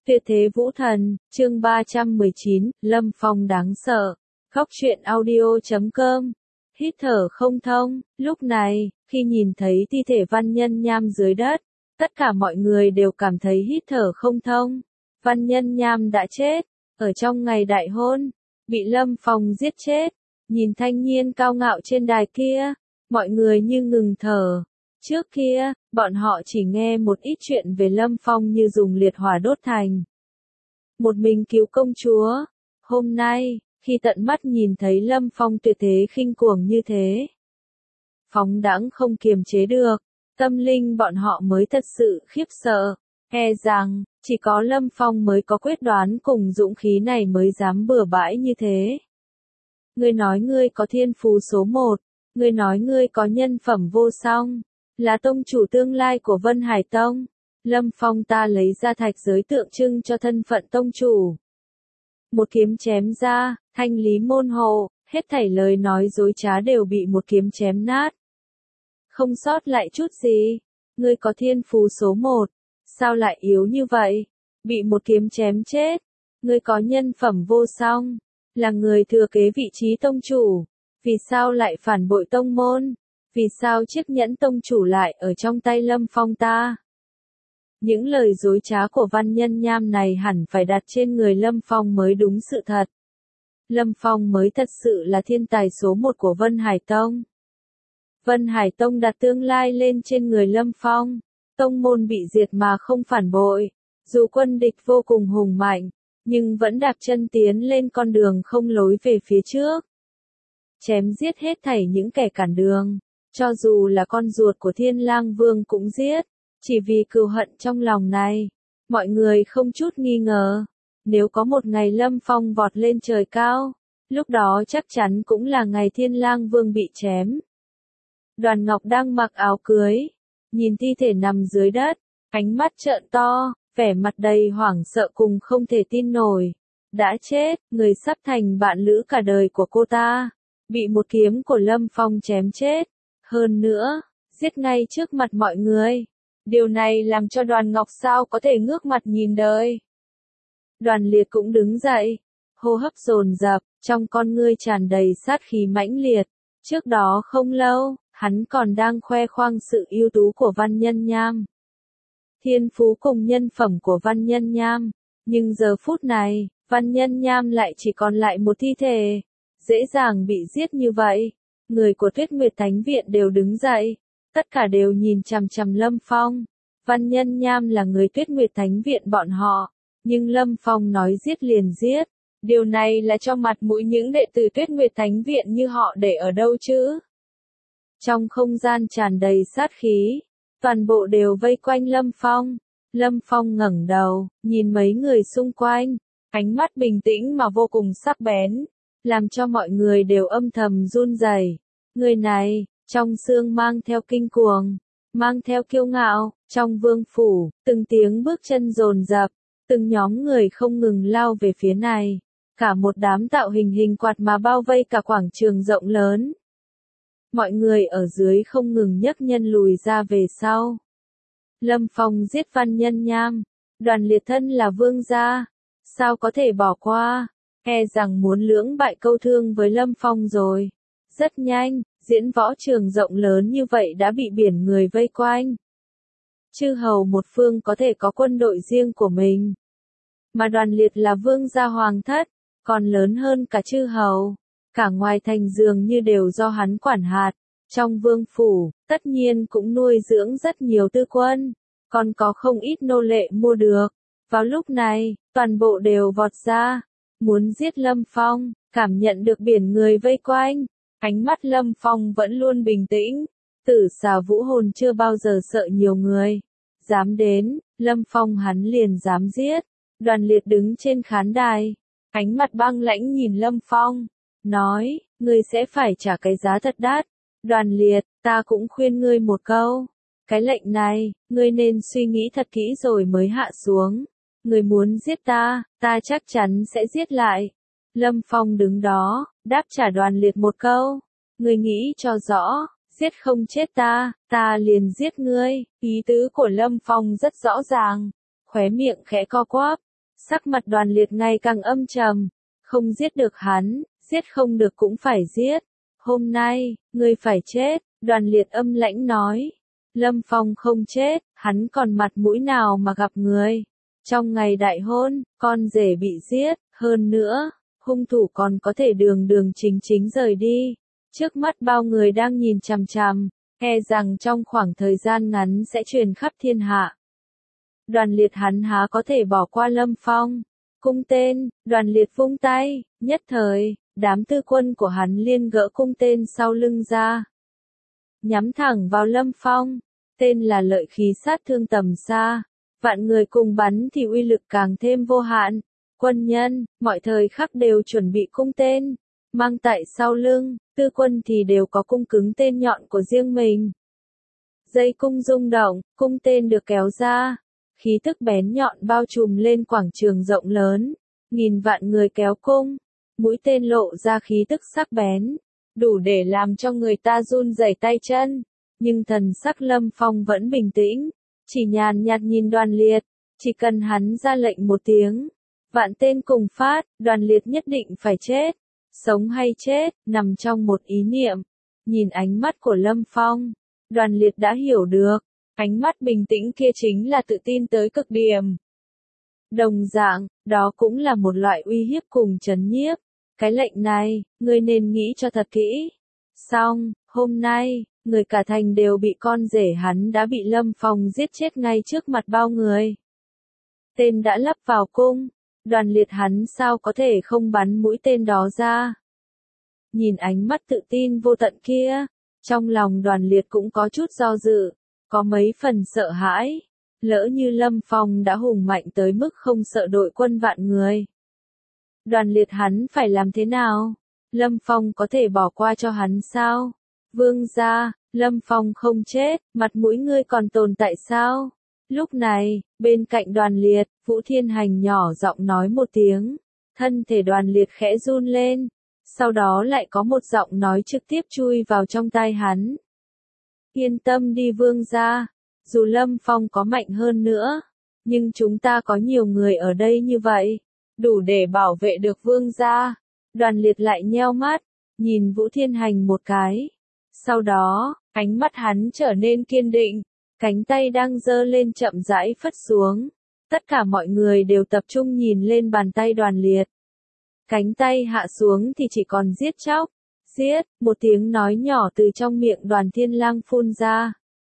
Tuyệt thế vũ thần, chương 319, Lâm Phong đáng sợ. Góc truyện audio.com. Hít thở không thông, lúc này, khi nhìn thấy thi thể Văn Nhân Nham dưới đất, tất cả mọi người đều cảm thấy hít thở không thông. Văn Nhân Nham đã chết, ở trong ngày đại hôn, bị Lâm Phong giết chết. Nhìn thanh niên cao ngạo trên đài kia, mọi người như ngừng thở. Trước kia, bọn họ chỉ nghe một ít chuyện về Lâm Phong như dùng liệt hỏa đốt thành. Một mình cứu công chúa. Hôm nay, khi tận mắt nhìn thấy Lâm Phong tuyệt thế khinh cuồng như thế, phóng đãng không kiềm chế được, tâm linh bọn họ mới thật sự khiếp sợ. E rằng, chỉ có Lâm Phong mới có quyết đoán cùng dũng khí này mới dám bừa bãi như thế. Ngươi nói ngươi có thiên phú số 1, ngươi nói ngươi có nhân phẩm vô song, là tông chủ tương lai của Vân Hải Tông. Lâm Phong ta lấy ra thạch giới tượng trưng cho thân phận tông chủ. Một kiếm chém ra, thanh lý môn hộ, hết thảy lời nói dối trá đều bị một kiếm chém nát. Không sót lại chút gì. Ngươi có thiên phú số 1, sao lại yếu như vậy? Bị một kiếm chém chết. Ngươi có nhân phẩm vô song, là người thừa kế vị trí tông chủ. Vì sao lại phản bội tông môn? Vì sao chiếc nhẫn tông chủ lại ở trong tay Lâm Phong ta? Những lời dối trá của Văn Nhân Nham này hẳn phải đặt trên người Lâm Phong mới đúng sự thật. Lâm Phong mới thật sự là thiên tài số 1 của Vân Hải Tông. Vân Hải Tông đặt tương lai lên trên người Lâm Phong. Tông môn bị diệt mà không phản bội. Dù quân địch vô cùng hùng mạnh, nhưng vẫn đạp chân tiến lên con đường không lối về phía trước. Chém giết hết thảy những kẻ cản đường. Cho dù là con ruột của Thiên Lang Vương cũng giết. Chỉ vì cừu hận trong lòng này, mọi người không chút nghi ngờ, nếu có một ngày Lâm Phong vọt lên trời cao, lúc đó chắc chắn cũng là ngày Thiên Lang Vương bị chém. Đoàn Ngọc đang mặc áo cưới, nhìn thi thể nằm dưới đất, ánh mắt trợn to, vẻ mặt đầy hoảng sợ cùng không thể tin nổi. Đã chết, người sắp thành bạn lữ cả đời của cô ta, bị một kiếm của Lâm Phong chém chết. Hơn nữa, giết ngay trước mặt mọi người. Điều này làm cho Đoàn Ngọc sao có thể ngước mặt nhìn đời. Đoàn Liệt cũng đứng dậy, hô hấp dồn dập, trong con ngươi tràn đầy sát khí mãnh liệt. Trước đó không lâu, hắn còn đang khoe khoang sự ưu tú của Văn Nhân Nham. Thiên phú cùng nhân phẩm của Văn Nhân Nham, nhưng giờ phút này, Văn Nhân Nham lại chỉ còn lại một thi thể, dễ dàng bị giết như vậy. Người của Tuyết Nguyệt Thánh Viện đều đứng dậy. Tất cả đều nhìn chằm chằm Lâm Phong. Văn Nhân Nham là người Tuyết Nguyệt Thánh Viện bọn họ, nhưng Lâm Phong nói giết liền giết. Điều này là cho mặt mũi những đệ tử Tuyết Nguyệt Thánh Viện như họ để ở đâu chứ? Trong không gian tràn đầy sát khí, toàn bộ đều vây quanh Lâm Phong. Lâm Phong ngẩng đầu, nhìn mấy người xung quanh, ánh mắt bình tĩnh mà vô cùng sắc bén, làm cho mọi người đều âm thầm run rẩy. Người này, trong xương mang theo kinh cuồng, mang theo kiêu ngạo, trong vương phủ, từng tiếng bước chân dồn dập, từng nhóm người không ngừng lao về phía này, cả một đám tạo hình quạt mà bao vây cả quảng trường rộng lớn. Mọi người ở dưới không ngừng nhấc nhân lùi ra về sau. Lâm Phong giết Văn Nhân Nham, Đoàn Liệt thân là vương gia, sao có thể bỏ qua, e rằng muốn lưỡng bại câu thương với Lâm Phong rồi. Rất nhanh, diễn võ trường rộng lớn như vậy đã bị biển người vây quanh. Chư hầu một phương có thể có quân đội riêng của mình. Mà Đoàn Liệt là vương gia hoàng thất, còn lớn hơn cả chư hầu. Cả ngoài thành dường như đều do hắn quản hạt. Trong vương phủ, tất nhiên cũng nuôi dưỡng rất nhiều tư quân. Còn có không ít nô lệ mua được. Vào lúc này, toàn bộ đều vọt ra. Muốn giết Lâm Phong, cảm nhận được biển người vây quanh. Ánh mắt Lâm Phong vẫn luôn bình tĩnh. Tử xà vũ hồn chưa bao giờ sợ nhiều người. Dám đến, Lâm Phong hắn liền dám giết. Đoàn Liệt đứng trên khán đài. Ánh mặt băng lãnh nhìn Lâm Phong. Nói, ngươi sẽ phải trả cái giá thật đắt. Đoàn Liệt, ta cũng khuyên ngươi một câu. Cái lệnh này, ngươi nên suy nghĩ thật kỹ rồi mới hạ xuống. Ngươi muốn giết ta, ta chắc chắn sẽ giết lại. Lâm Phong đứng đó, đáp trả Đoàn Liệt một câu. Ngươi nghĩ cho rõ, giết không chết ta liền giết ngươi. Ý tứ của Lâm Phong rất rõ ràng. Khóe miệng khẽ co quắp, Sắc mặt Đoàn Liệt ngày càng âm trầm, không giết được hắn, giết không được cũng phải giết. Hôm nay, ngươi phải chết, Đoàn Liệt âm lãnh nói. Lâm Phong không chết, hắn còn mặt mũi nào mà gặp người. Trong ngày đại hôn, con rể bị giết, hơn nữa, hung thủ còn có thể đường đường chính chính rời đi. Trước mắt bao người đang nhìn chằm chằm, e rằng trong khoảng thời gian ngắn sẽ truyền khắp thiên hạ. Đoàn Liệt hắn há có thể bỏ qua Lâm Phong. Cung tên, Đoàn Liệt vung tay, nhất thời, đám tư quân của hắn liên gỡ cung tên sau lưng ra. Nhắm thẳng vào Lâm Phong, tên là lợi khí sát thương tầm xa. Vạn người cùng bắn thì uy lực càng thêm vô hạn. Quân nhân, mọi thời khắc đều chuẩn bị cung tên, mang tại sau lưng, tư quân thì đều có cung cứng tên nhọn của riêng mình. Dây cung rung động, cung tên được kéo ra, khí tức bén nhọn bao trùm lên quảng trường rộng lớn, nghìn vạn người kéo cung, mũi tên lộ ra khí tức sắc bén, đủ để làm cho người ta run rẩy tay chân, nhưng thần sắc Lâm Phong vẫn bình tĩnh, chỉ nhàn nhạt nhìn Đoàn Liệt, chỉ cần hắn ra lệnh một tiếng, vạn tên cùng phát, Đoàn Liệt nhất định phải chết, sống hay chết, nằm trong một ý niệm. Nhìn ánh mắt của Lâm Phong, Đoàn Liệt đã hiểu được, ánh mắt bình tĩnh kia chính là tự tin tới cực điểm. Đồng dạng, đó cũng là một loại uy hiếp cùng trấn nhiếp. Cái lệnh này, ngươi nên nghĩ cho thật kỹ. Xong, hôm nay, người cả thành đều bị con rể hắn đã bị Lâm Phong giết chết ngay trước mặt bao người. Tên đã lắp vào cung, Đoàn Liệt hắn sao có thể không bắn mũi tên đó ra. Nhìn ánh mắt tự tin vô tận kia, trong lòng Đoàn Liệt cũng có chút do dự, có mấy phần sợ hãi, lỡ như Lâm Phong đã hùng mạnh tới mức không sợ đội quân vạn người. Đoàn Liệt hắn phải làm thế nào? Lâm Phong có thể bỏ qua cho hắn sao? Vương gia, Lâm Phong không chết, mặt mũi ngươi còn tồn tại sao? Lúc này, bên cạnh Đoàn Liệt, Vũ Thiên Hành nhỏ giọng nói một tiếng, thân thể Đoàn Liệt khẽ run lên, sau đó lại có một giọng nói trực tiếp chui vào trong tai hắn. Yên tâm đi vương gia, dù Lâm Phong có mạnh hơn nữa, nhưng chúng ta có nhiều người ở đây như vậy, đủ để bảo vệ được vương gia. Đoàn Liệt lại nheo mắt, nhìn Vũ Thiên Hành một cái. Sau đó, ánh mắt hắn trở nên kiên định, cánh tay đang giơ lên chậm rãi phất xuống. Tất cả mọi người đều tập trung nhìn lên bàn tay Đoàn Liệt. Cánh tay hạ xuống thì chỉ còn giết chóc. Giết, một tiếng nói nhỏ từ trong miệng Đoàn Thiên Lang phun ra.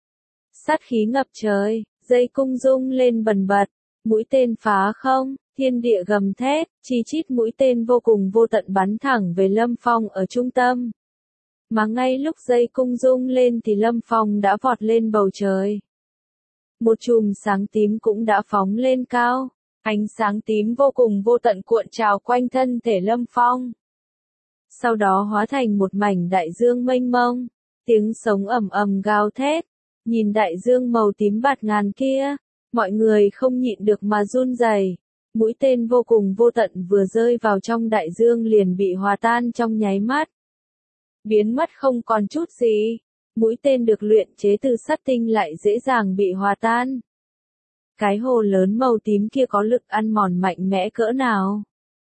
Sát khí ngập trời, dây cung rung lên bần bật, mũi tên phá không, thiên địa gầm thét, chi chít mũi tên vô cùng vô tận bắn thẳng về Lâm Phong ở trung tâm. Mà ngay lúc dây cung rung lên thì Lâm Phong đã vọt lên bầu trời. Một chùm sáng tím cũng đã phóng lên cao, ánh sáng tím vô cùng vô tận cuộn trào quanh thân thể Lâm Phong. Sau đó hóa thành một mảnh đại dương mênh mông, tiếng sống ầm ầm gào thét, nhìn đại dương màu tím bạt ngàn kia, mọi người không nhịn được mà run rẩy. Mũi tên vô cùng vô tận vừa rơi vào trong đại dương liền bị hòa tan trong nháy mắt. Biến mất không còn chút gì, mũi tên được luyện chế từ sắt tinh lại dễ dàng bị hòa tan. Cái hồ lớn màu tím kia có lực ăn mòn mạnh mẽ cỡ nào?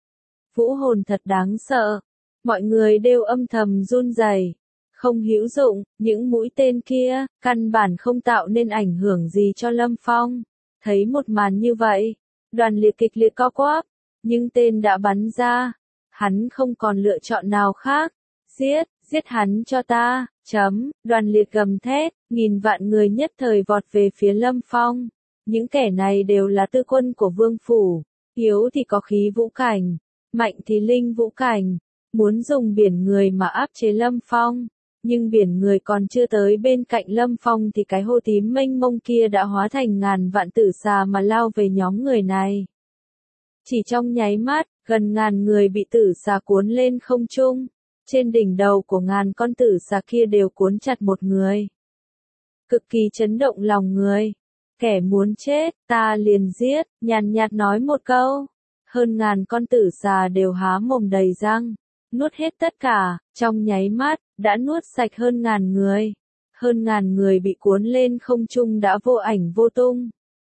Vũ hồn thật đáng sợ. Mọi người đều âm thầm run rẩy, không hữu dụng, những mũi tên kia, căn bản không tạo nên ảnh hưởng gì cho Lâm Phong. Thấy một màn như vậy, Đoàn Liệt kịch liệt co quắp, nhưng tên đã bắn ra, hắn không còn lựa chọn nào khác. Giết hắn cho ta, Đoàn Liệt gầm thét, nghìn vạn người nhất thời vọt về phía Lâm Phong. Những kẻ này đều là tư quân của vương phủ, yếu thì có khí vũ cảnh, mạnh thì linh vũ cảnh. Muốn dùng biển người mà áp chế Lâm Phong, nhưng biển người còn chưa tới bên cạnh Lâm Phong thì cái hồ tím mênh mông kia đã hóa thành ngàn vạn tử xà mà lao về nhóm người này. Chỉ trong nháy mắt, gần ngàn người bị tử xà cuốn lên không trung, trên đỉnh đầu của ngàn con tử xà kia đều cuốn chặt một người. Cực kỳ chấn động lòng người. Kẻ muốn chết, ta liền giết, nhàn nhạt nói một câu. Hơn ngàn con tử xà đều há mồm đầy răng. Nuốt hết tất cả, trong nháy mắt, đã nuốt sạch hơn ngàn người. Hơn ngàn người bị cuốn lên không trung đã vô ảnh vô tung.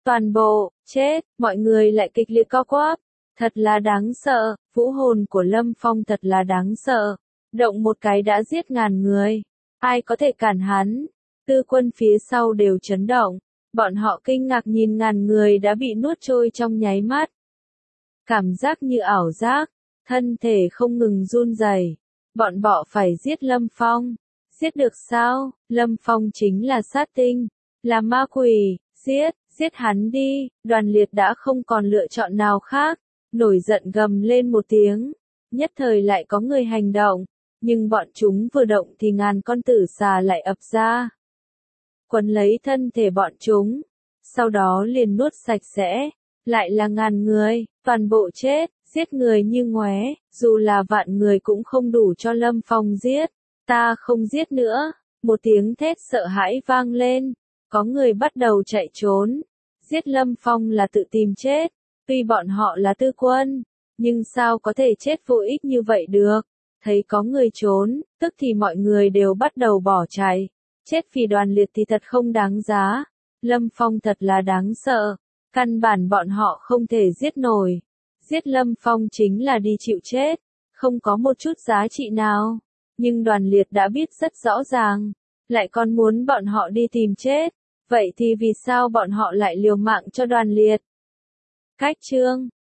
Toàn bộ, chết, mọi người lại kịch liệt co quắp. Thật là đáng sợ, vũ hồn của Lâm Phong thật là đáng sợ. Động một cái đã giết ngàn người. Ai có thể cản hắn? Tư quân phía sau đều chấn động. Bọn họ kinh ngạc nhìn ngàn người đã bị nuốt trôi trong nháy mắt. Cảm giác như ảo giác, thân thể không ngừng run rẩy. Bọn họ phải giết Lâm Phong. Giết được sao? Lâm Phong chính là sát tinh, là ma quỷ, giết hắn đi. Đoàn Liệt đã không còn lựa chọn nào khác, nổi giận gầm lên một tiếng. Nhất thời lại có người hành động, nhưng bọn chúng vừa động thì ngàn con tử xà lại ập ra, quấn lấy thân thể bọn chúng, sau đó liền nuốt sạch sẽ. Lại là ngàn người, toàn bộ chết, giết người như ngoé, dù là vạn người cũng không đủ cho Lâm Phong giết. Ta không giết nữa, một tiếng thét sợ hãi vang lên, có người bắt đầu chạy trốn. Giết Lâm Phong là tự tìm chết, tuy bọn họ là tư quân, nhưng sao có thể chết vô ích như vậy được. Thấy có người trốn, tức thì mọi người đều bắt đầu bỏ chạy. Chết vì Đoàn Liệt thì thật không đáng giá. Lâm Phong thật là đáng sợ, căn bản bọn họ không thể giết nổi. Giết Lâm Phong chính là đi chịu chết, không có một chút giá trị nào. Nhưng Đoàn Liệt đã biết rất rõ ràng, lại còn muốn bọn họ đi tìm chết. Vậy thì vì sao bọn họ lại liều mạng cho Đoàn Liệt? Cách chương